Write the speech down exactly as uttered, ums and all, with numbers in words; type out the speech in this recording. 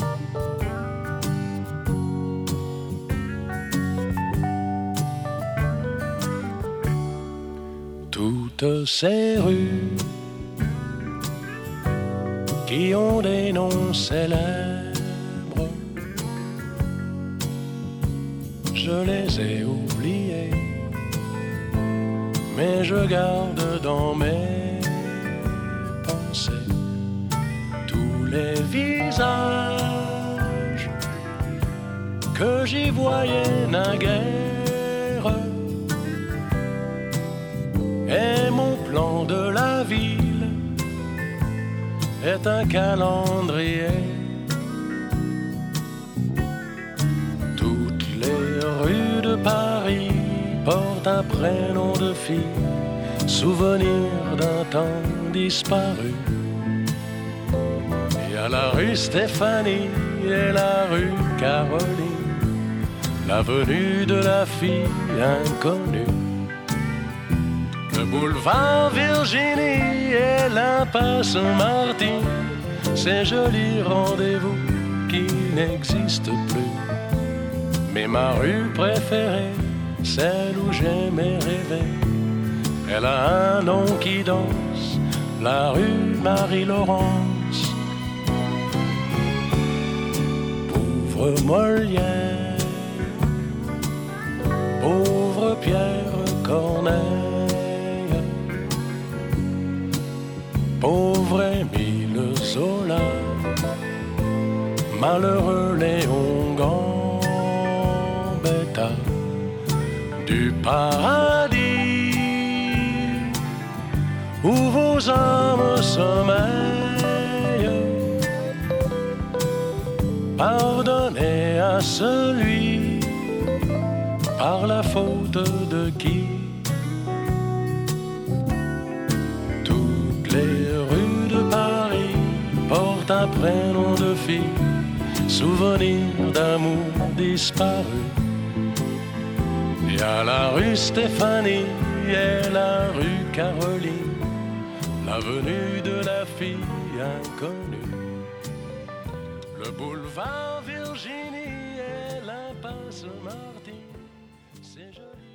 Toutes ces rues qui ont des noms célèbres, je les ai oubliées, mais je garde dans mes pensées tous les visages que j'y voyais naguère. Et mon plan de la ville est un calendrier. Toutes les rues de Paris portent un prénom de fille, souvenir d'un temps disparu. Il y a la rue Stéphanie et la rue Caroline, l'avenue de la fille inconnue, le boulevard Virginie et l'impasse Martine, ces jolis rendez-vous qui n'existent plus. Mais ma rue préférée, celle où j'aimais rêver, elle a un nom qui danse, la rue Marie-Laurence. Pauvre Molière, pauvre Pierre Corneille, pauvre Émile Zola, malheureux Léon Gambetta, du paradis où vos âmes sommeillent. Pardonnez à celui par la faute de qui toutes les rues de Paris portent un prénom de fille, souvenir d'amour disparu. Il y a la rue Stéphanie et la rue Caroline, l'avenue de la fille inconnue, le boulevard Virginie et l'impasse Martine, c'est joli.